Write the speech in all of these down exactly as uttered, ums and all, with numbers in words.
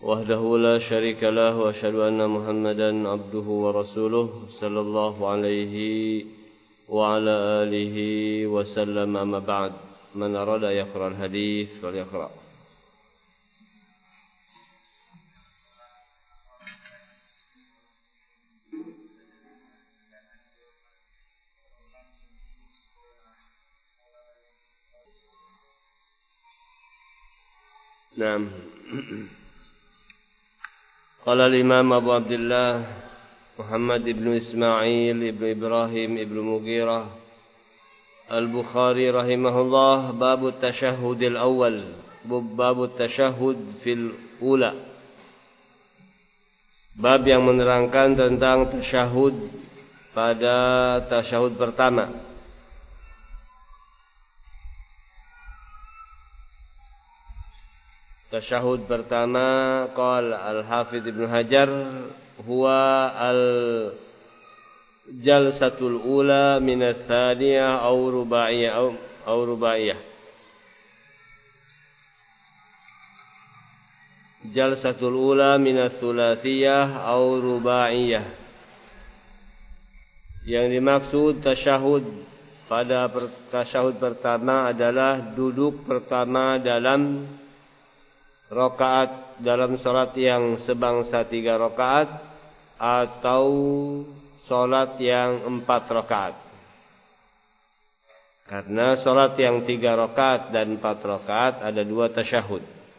وحده لا شريك له وأشهد أن محمدا عبده ورسوله صلى الله عليه وعلى آله وسلم. أما بعد، من أراد يقرأ الحديث فليقرأ. نعم. قال الإمام أبو عبد الله محمد بن إسماعيل بن إبراهيم بن مغيرة البخاري رحمه الله: باب التشهد الأول، باب التشهد في الأولى. Bab yang menerangkan tentang tasyahud pada tasyahud pertama. Tasyahud pertama, qala al-Hafidz Ibnu Hajar, huwa al-jalsatul ula min ats-tsaniyah aw rubaiyah aw rubaiyah. Jalsatul ula min ats-tsulatsiyah aw rubaiyah. Yang dimaksud tasyahud pada tasyahud pertama adalah duduk pertama dalam rakaat, dalam salat yang sebangsa tiga rakaat atau salat yang empat rakaat. Karena salat yang tiga rakaat dan empat rakaat ada dua tasyahud.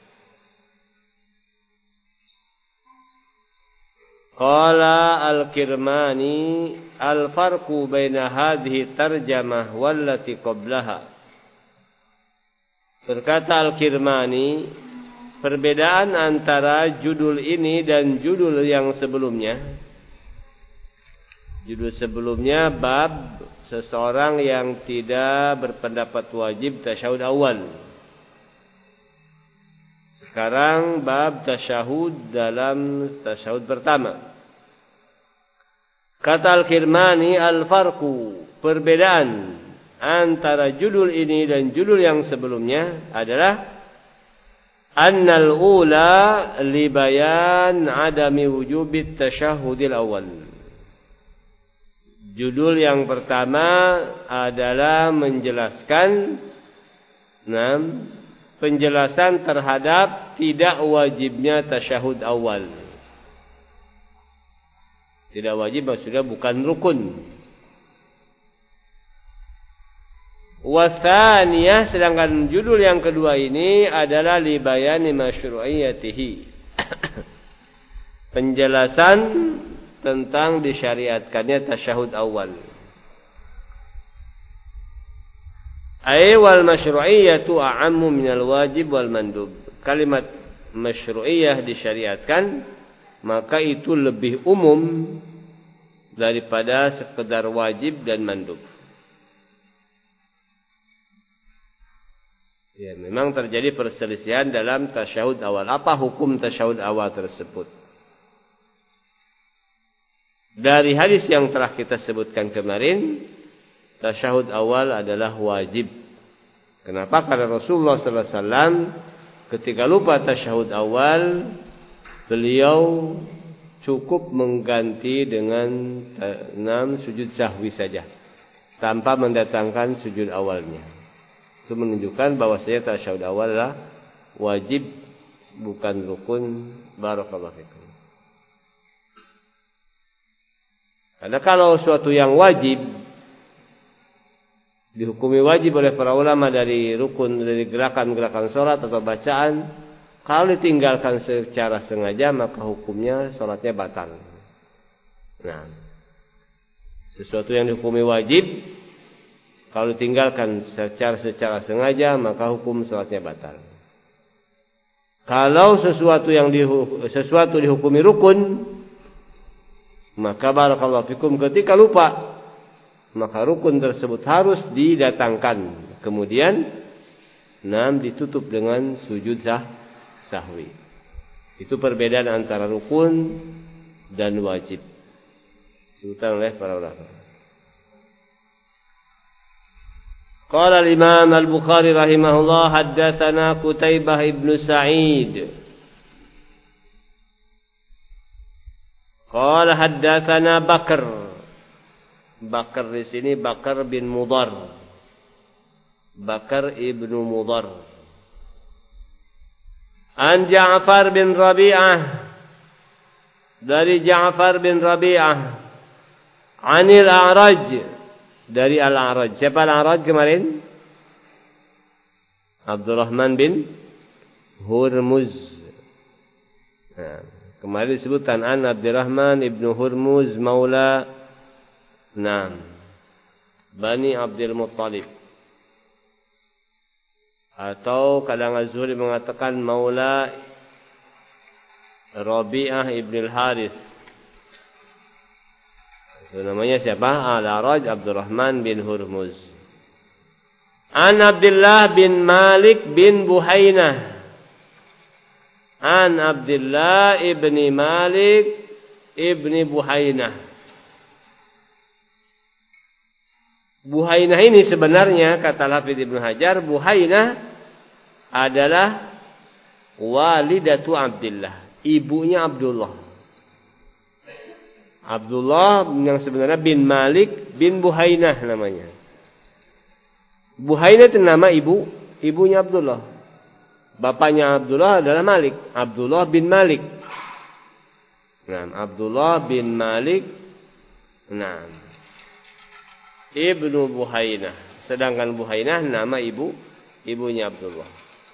Qala al-Kirmani: al-farqu baina hadhihi tarjamah wallati qablaha. Berkata al-Kirmani, perbedaan antara judul ini dan judul yang sebelumnya. Judul sebelumnya bab seseorang yang tidak berpendapat wajib tasyahud awal. Sekarang bab tasyahud dalam tasyahud pertama. Kata al-Kirmani, al-farqu, perbedaan antara judul ini dan judul yang sebelumnya adalah annal ula li bayan adami wujubit tasyahudil awal. Judul yang pertama adalah menjelaskan enam penjelasan terhadap tidak wajibnya tasyahud awal. Tidak wajib maksudnya bukan rukun. Wasaniyah, sedangkan judul yang kedua ini adalah li bayani masyru'iyatihi. Penjelasan tentang disyariatkannya tasyahud awal. Ay wal masyru'iyatu a'ammu minal wajib wal mandub. Kalimat masyru'iyah disyariatkan, maka itu lebih umum daripada sekedar wajib dan mandub. Ya, memang terjadi perselisihan dalam tasyahud awal. Apa hukum tasyahud awal tersebut? Dari hadis yang telah kita sebutkan kemarin, tasyahud awal adalah wajib. Kenapa? Karena Rasulullah sallallahu alaihi wasallam ketika lupa tasyahud awal, beliau cukup mengganti dengan enam sujud sahwi saja, tanpa mendatangkan sujud awalnya. Itu menunjukkan bahwasanya tasyahud awal adalah wajib, bukan rukun. Barakallahu fikum. Karena kalau suatu yang wajib dihukumi wajib oleh para ulama dari rukun, dari gerakan-gerakan salat atau bacaan, kalau ditinggalkan secara sengaja maka hukumnya salatnya batal. Nah, sesuatu yang dihukumi wajib kalau ditinggalkan secara secara sengaja maka hukum salatnya batal. Kalau sesuatu yang di, sesuatu dihukumi rukun, maka barakallahu fikum ketika lupa, maka rukun tersebut harus didatangkan. Kemudian enam ditutup dengan sujud sah, sahwi. Itu perbedaan antara rukun dan wajib. Disebutkan oleh para ulama. Qala al-Imam al-Bukhari rahimahullah, haddatsana Qutaibah ibn Sa'id. Qala haddatsana Bakr. Bakr di sini Bakr bin Mudhar. Bakr ibnu Mudhar. An Ja'far bin Rabi'ah. Dari Ja'far bin Rabi'ah. Anil A'raj. Dari Al-A'raj. Siapa Al-A'raj kemarin? Abdurrahman bin Hurmuz. Nah, kemarin disebutkan an Abdurrahman ibnu Hurmuz maula Naam Bani Abdul Muttalib. Atau kadang Az-Zuhri mengatakan maula Rabi'ah ibn al-Harith. Itu namanya siapa? Al-A'raj Abdurrahman bin Hurmuz. An Abdullah bin Malik bin Buhainah. An Abdullah ibni Malik ibni Buhainah. Buhainah ini sebenarnya kata Hafidz Ibnu Hajar, Buhainah adalah walidatu Abdullah, ibunya Abdullah. Abdullah yang sebenarnya bin Malik bin Buhainah namanya. Buhainah itu nama ibu, ibunya Abdullah. Bapaknya Abdullah adalah Malik, Abdullah bin Malik. Nah, Abdullah bin Malik, nah, ibnu Buhainah. Sedangkan Buhainah nama ibu, ibunya Abdullah.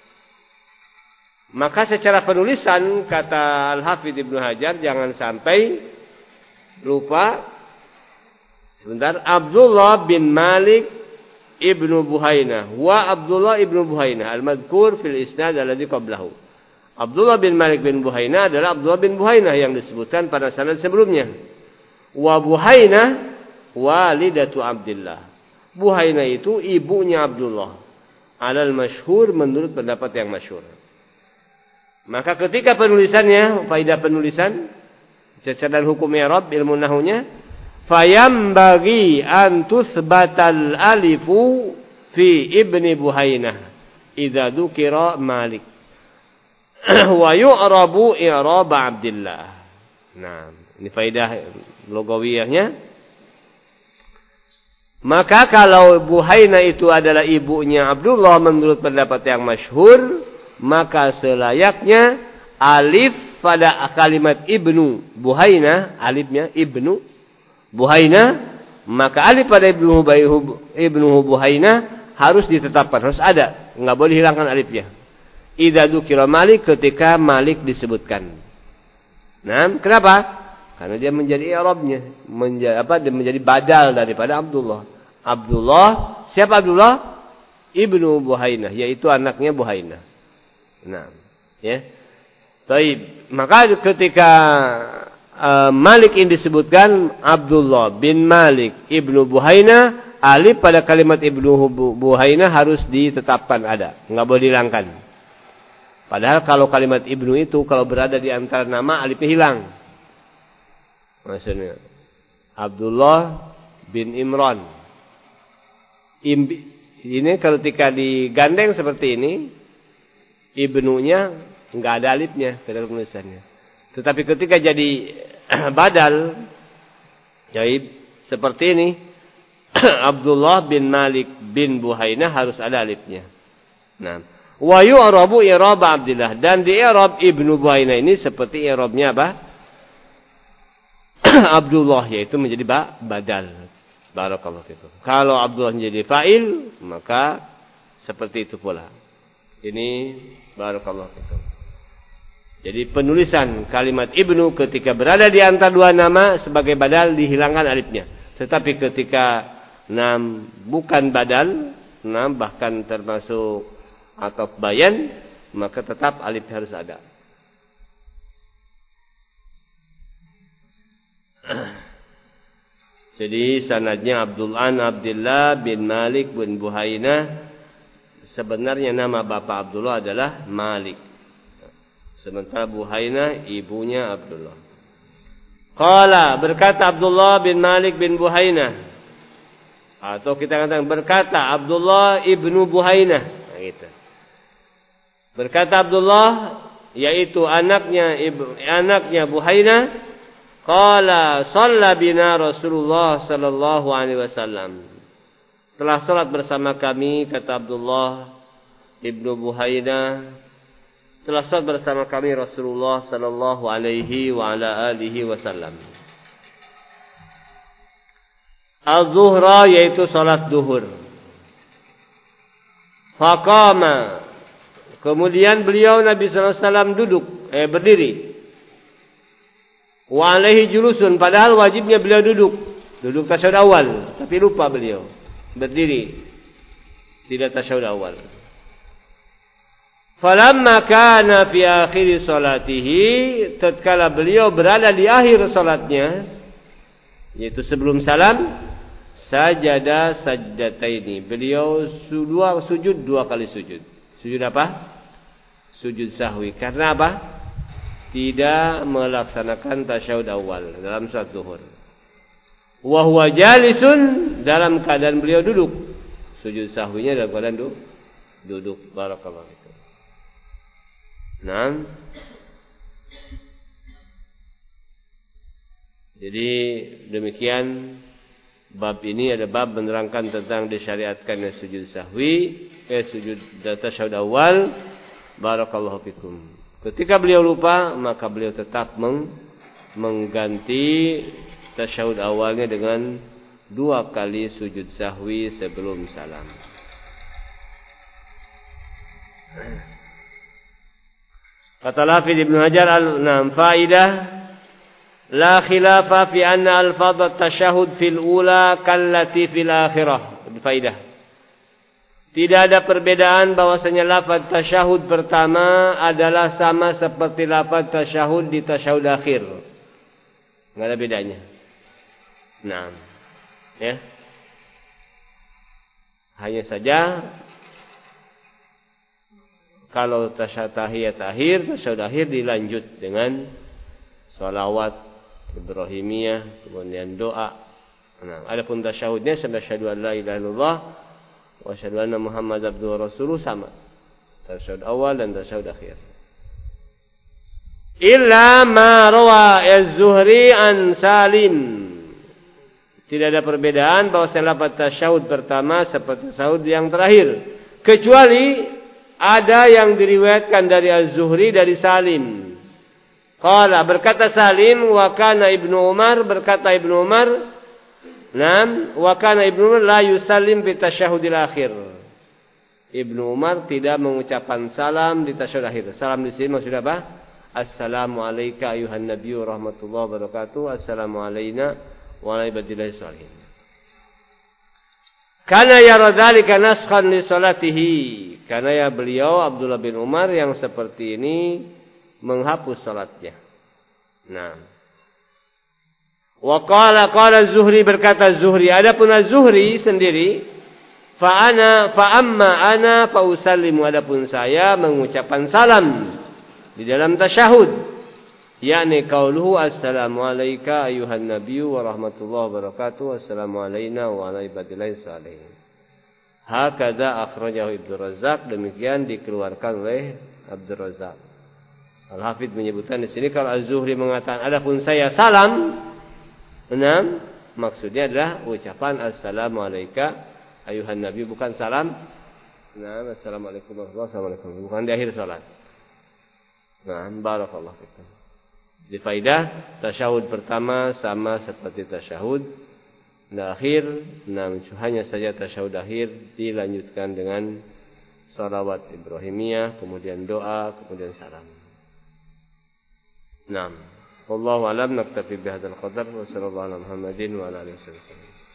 Maka secara penulisan kata Al-Hafidz Ibnu Hajar jangan sampai lupa. Sebentar, Abdullah bin Malik ibnu Buhainah wa Abdullah ibnu Buhainah al-madhkur fil isnad alladhi qablahu. Abdullah bin Malik bin Buhainah adalah Abdullah bin Buhainah yang disebutkan pada sanad sebelumnya. Wa Buhainah walidatu Abdullah. Buhainah itu ibunya Abdullah. Alal masyhur menurut pendapat yang masyhur. Maka ketika penulisannya, faedah penulisan dan hukum i'rab ilmu nahwunya, fayambagi an tusbatal alifu fi ibni Buhainah idza dzukira Malik wa yu'rabu i'rab Abdullah. Nah, ini faedah lugawiyahnya. Maka kalau Buhainah itu adalah ibunya Abdullah menurut pendapat yang masyhur, maka selayaknya alif pada kalimat ibnu Buhainah, alifnya ibnu Buhainah, maka alif pada ibnu ibnu Buhainah harus ditetapkan, harus ada, enggak boleh hilangkan alifnya. Idza dzukira Malik, ketika Malik disebutkan. Nah, kenapa? Karena dia menjadi i'rabnya, menjadi apa? Dia menjadi badal daripada Abdullah. Abdullah, siapa Abdullah? Ibnu Buhainah, yaitu anaknya Buhainah. Nah, ya. Baik, maka ketika uh, Malik ini disebutkan Abdullah bin Malik ibnu Buhainah, alif pada kalimat ibnu Buhainah harus ditetapkan ada, enggak boleh dihilangkan. Padahal kalau kalimat ibnu itu kalau berada di antara nama, alifnya hilang. Maksudnya Abdullah bin Imran. Ini ketika digandeng seperti ini, ibnunya enggak ada alifnya pada tulisannya. Tetapi ketika jadi badal, jadi seperti ini, Abdullah bin Malik bin Buhainah harus ada alifnya. Nah, wa yu'rabu i'rab Abdullah, dan di i'rab ibnu Buhainah ini seperti i'rabnya apa? Abdullah, yaitu menjadi ba badal. Barakallahu fikum. Kalau Abdullah menjadi fa'il, maka seperti itu pula. Ini barakallahu fikum. Jadi penulisan kalimat ibnu ketika berada di antara dua nama sebagai badal dihilangkan alifnya. Tetapi ketika nam bukan badal, nam bahkan termasuk atau bayan, maka tetap alif harus ada. Jadi sanadnya Abdul An Abdullah bin Malik bin Buhainah, sebenarnya nama bapak Abdullah adalah Malik. Sementara Buhainah ibunya Abdullah. Qala, berkata Abdullah bin Malik bin Buhainah, atau kita katakan berkata Abdullah ibnu Buhainah. Nah, gitu. Berkata Abdullah, yaitu anaknya ibu, anaknya Buhainah, Qala shalla bina Rasulullah sallallahu alaihi wasallam. Telah salat bersama kami, kata Abdullah ibnu Buhaina, telah salat bersama kami Rasulullah sallallahu alaihi wa ala alihi wasallam. Az-zuhra yaitu salat zuhur. Faqama, kemudian beliau Nabi sallallahu alaihi wasallam duduk, eh berdiri. Wa alaihi julusun, padahal wajibnya beliau duduk. Duduk tasyahud awal, tapi lupa beliau. Berdiri. Tidak tasyahud awal. Falamma kana fi akhir salatihi, tatkala beliau berada di akhir salatnya, yaitu sebelum salam, sajada sajdataini. Beliau dua sujud dua kali sujud. Sujud apa? Sujud sahwi. Karena apa? Tidak melaksanakan tasyahud awal dalam salat zuhur. Wa huwa jalisun, dalam keadaan beliau duduk. Sujud sahwinya dalam keadaan duduk. Duduk. Barakallahu fikum. Nah. Jadi demikian bab ini ada bab menerangkan tentang disyariatkannya sujud sahwi, eh sujud tasyahud awal. Barakallahu fikum. Ketika beliau lupa, maka beliau tetap meng, mengganti tasyahud awalnya dengan dua kali sujud sahwi sebelum salam. Kata Hafidz Ibnu Hajar al-Nam, faidah la khilafa fi anna alfadh at-tasyahud fil ula kallati fil akhirah. Faidah. Tidak ada perbedaan bahwasanya lafaz tasyahud pertama adalah sama seperti lafaz tasyahud di tasyahud akhir. Enggak ada bedanya. Nah, ya. Hanya saja kalau tasyahud tahiyat akhir, tasyahud akhir dilanjut dengan shalawat Ibrahimiyah, kemudian doa. Nah, adapun tasyahudnya sampai asyhadu an la ilaha illallah wa asyhadu anna Muhammad abduhu wa rasuluh sama. Tasyahud awal dan tasyahud akhir. Illa ma rawa az-Zuhri an Salim. Tidak ada perbedaan bahwasanya lafaz tasyahud pertama seperti tasyahud yang terakhir, kecuali ada yang diriwayatkan dari az-Zuhri dari Salim. Qala, berkata Salim, wa kana Ibnu Umar, berkata Ibnu Umar, nam, wa kana Ibnu Umar la yusallim fi tasyahudil akhir. Ibnu Umar tidak mengucapkan salam di tasyahud akhir. Salam di sini maksudnya apa? Assalamu alayka ayuhan nabiyyu rahmatullahi wabarakatuh. Assalamu alayna wa ala ibadillahi shalihin. Kana yara dzalika naskhan li salatihi. Karena ya beliau Abdullah bin Umar yang seperti ini menghapus salatnya. Nah. Wa qala qala Az-Zuhri, berkata Zuhri, adapun Az-Zuhri sendiri, fa ana fa amma ana fa usallimu, adapun saya mengucapkan salam di dalam tasyahud, yakni qauluhu assalamu alayka ayuhan nabiyyu wa rahmatullahi wa barakatuh, assalamu alayna wa ala ibadillahi shalihin. Hakadha akhrajahu Ibnu Razzaq, demikian dikeluarkan oleh Abdul Razzaq. Al-Hafidz menyebutkan di sini kalau Az-Zuhri mengatakan adapun saya salam, enam, maksudnya adalah ucapan assalamu alayka ayuhan nabi, bukan salam. Nah, assalamualaikum warahmatullahi wabarakatuh, bukan di akhir salat. Nah, barakallahu fikum. Di faidah tasyahud pertama sama seperti tasyahud akhir, nah hanya saja tasyahud akhir dilanjutkan dengan shalawat Ibrahimiyah, kemudian doa, kemudian salam. Naam. Wallahu a'lam, naktafi bihadzal qadar wa sallallahu ala Muhammadin wa ala alihi wasallam.